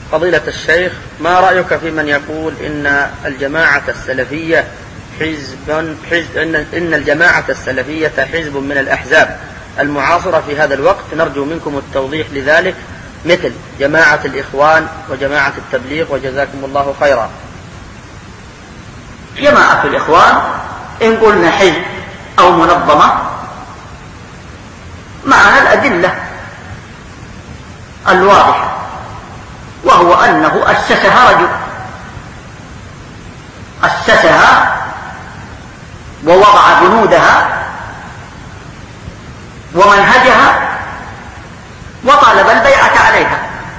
فضيلة الشيخ، ما رأيك في من يقول إن الجماعة السلفية إن الجماعة السلفية حزب من الأحزاب المعاصرة في هذا الوقت؟ نرجو منكم التوضيح لذلك، مثل جماعة الإخوان وجماعة التبليغ، وجزاكم الله خيرا. جماعة الإخوان إن قلنا حزب أو منظمة معنا الأدلة الواضحة، وهو أنه أسسها رجل، أسسها ووضع بنودها ومنهجها وطالب البيعة عليها،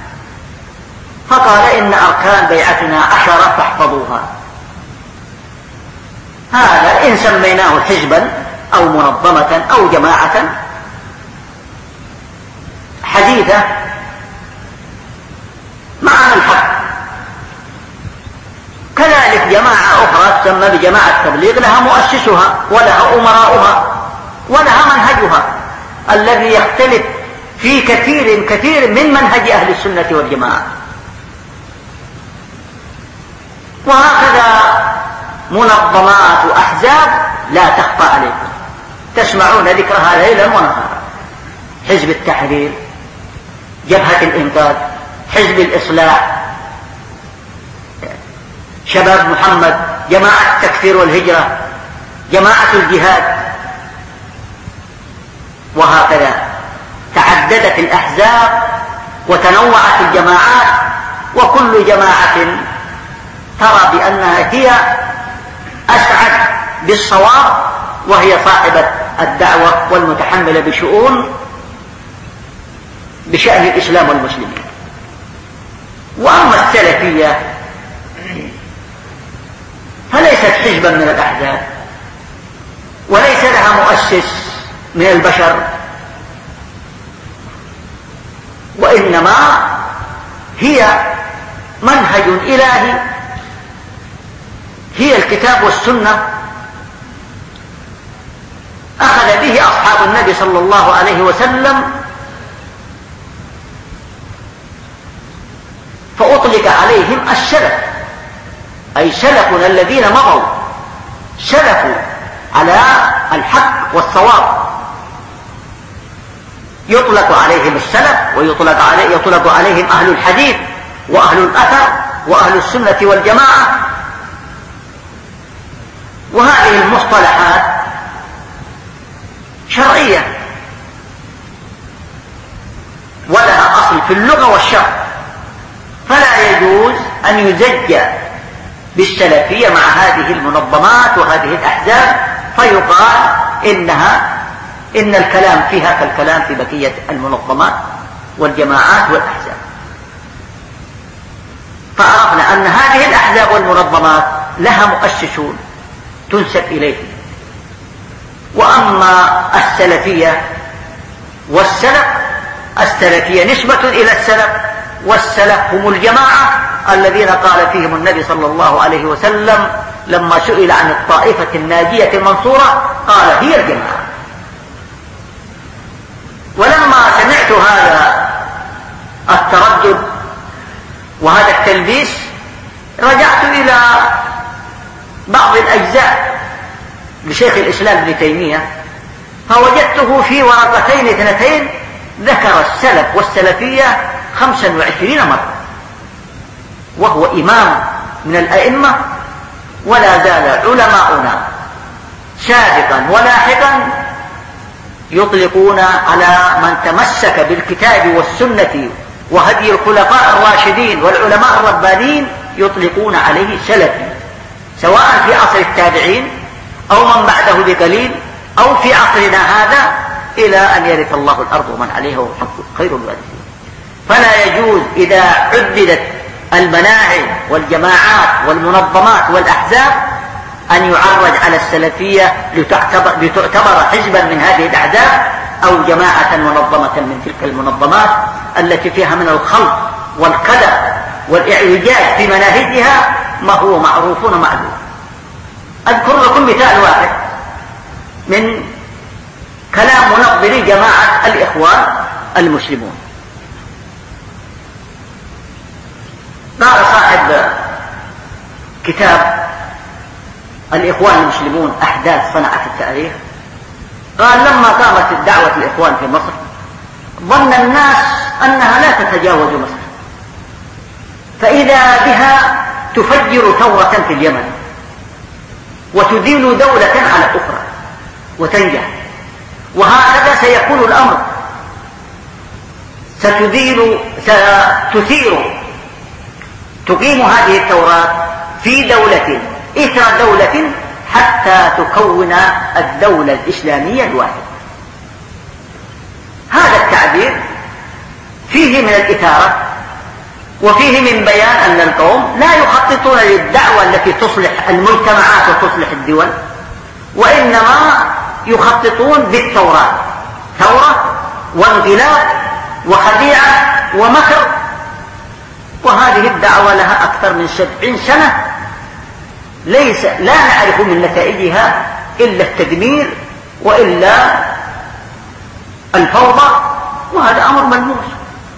فقال إن أركان بيعتنا 10 فاحفظوها. هذا إن سميناه حزبا أو منظمة أو جماعة حديثة معنا الحق. كذلك جماعة أخرى تسمى بجماعة التبليغ لها مؤسسها ولها أمراؤها ولها منهجها الذي يختلف في كثير من منهج أهل السنة والجماعة. وهكذا منظمات وأحزاب لا تخفى عليكم، تسمعون ذكرها ليلا ونهارا: حزب التحرير، جبهة الإنقاذ، حزب الإصلاح، شباب محمد، جماعة التكفير والهجرة، جماعة الجهاد، وهكذا تعددت الأحزاب وتنوعت الجماعات، وكل جماعة ترى بأنها هي أسعد بالصواب، وهي صاحبة الدعوة والمتحملة بشأن الإسلام والمسلمين. وأما السلفية فليست حزبا من الأحزاب، وليس لها مؤسس من البشر، وإنما هي منهج إلهي، هي الكتاب والسنة أخذ به أصحاب النبي صلى الله عليه وسلم، فأطلق عليهم السلف، أي سلفنا الذين مضوا سلفوا على الحق والصواب، يطلق عليهم السلف ويطلق عليهم أهل الحديث وأهل الأثر وأهل السنة والجماعة. وهذه المصطلحات شرعية ولها أصل في اللغة والشرع، فلا يجوز أن يزج بالسلفية مع هذه المنظمات وهذه الأحزاب فيقال إن الكلام فيها كالكلام في بقية المنظمات والجماعات والأحزاب. فعرفنا أن هذه الأحزاب والمنظمات لها مؤسسون تنسب إليهم. وأما السلفية والسلف، السلفية نسبة إلى السلف، والسلف هم الجماعة الذين قال فيهم النبي صلى الله عليه وسلم لما سئل عن الطائفة الناجية المنصورة قال هي الجماعة. ولما سمعت هذا التردد وهذا التلبيس رجعت إلى بعض الأجزاء لشيخ الإسلام ابن تيمية، فوجدته في ورقتين 2 ذكر السلف والسلفية 25 مرة، وهو إمام من الأئمة، ولا زال علماؤنا سابقا ولاحقا يطلقون على من تمسك بالكتاب والسنة وهدي الخلفاء الراشدين والعلماء الربانيين يطلقون عليه سلفي، سواء في عصر التابعين أو من بعده بقليل أو في عصرنا هذا إلى أن يرث الله الأرض ومن عليها وهو خير الوارثين. فلا يجوز إذا عددت المناهج والجماعات والمنظمات والأحزاب أن يعرج على السلفية لتعتبر حزبا من هذه الأحزاب أو جماعة منظمة من تلك المنظمات التي فيها من الخلط والكدر والإعوجاج في مناهجها ما هو معروف ومعلوم. أذكر لكم مثال واحد من كلام منظري جماعة الإخوان المسلمون. قال صاحب كتاب الإخوان المسلمون أحداث صنعت التاريخ، قال لما قامت الدعوة الإخوان في مصر ظن الناس أنها لا تتجاوز مصر، فإذا بها تفجر ثورة في اليمن وتدين دولة على أخرى وتنجح، وهكذا سيكون الأمر، تقيم هذه الثورات في دولة إثر دولة حتى تكون الدولة الإسلامية الواحدة. هذا التعبير فيه من الإثارة وفيه من بيان أن القوم لا يخططون للدعوة التي تصلح المجتمعات وتصلح الدول، وإنما يخططون بالثورات، ثورة وانقلاب وخديعة ومكر. وهذه الدعوة لها أكثر من 70 سنة لا نعرف من نتائجها إلا التدمير وإلا الفوضى، وهذا أمر ملموس.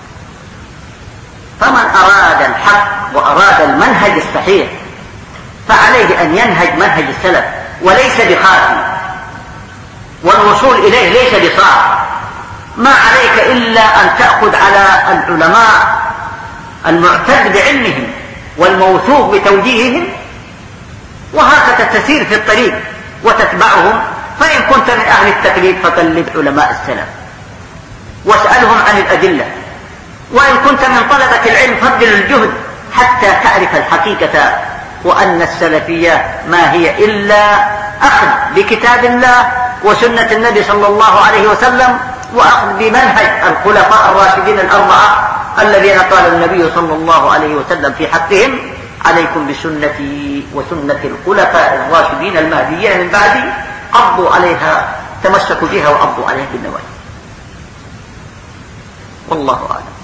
فمن أراد الحق وأراد المنهج الصحيح فعليه أن ينهج منهج السلف وليس بخاتم، والوصول إليه ليس بصعب. ما عليك إلا أن تأخذ على العلماء المعتد بعلمهم والموثوق بتوجيههم، وهكذا تسير في الطريق وتتبعهم. فإن كنت من أهل التقليد فقلد علماء السلف واسألهم عن الأدلة، وإن كنت من طلبة العلم فضل الجهد حتى تعرف الحقيقة، وأن السلفية ما هي إلا أخذ بكتاب الله وسنة النبي صلى الله عليه وسلم، وأخذ بمنهج الخلفاء الراشدين الأربعة الذين قال النبي صلى الله عليه وسلم في حقهم: عليكم بسنتي وسنة الخلفاء الراشدين المهديين من بعدي، عضوا عليها، تمسكوا بها وعضوا عليها بالنواجذ. والله أعلم.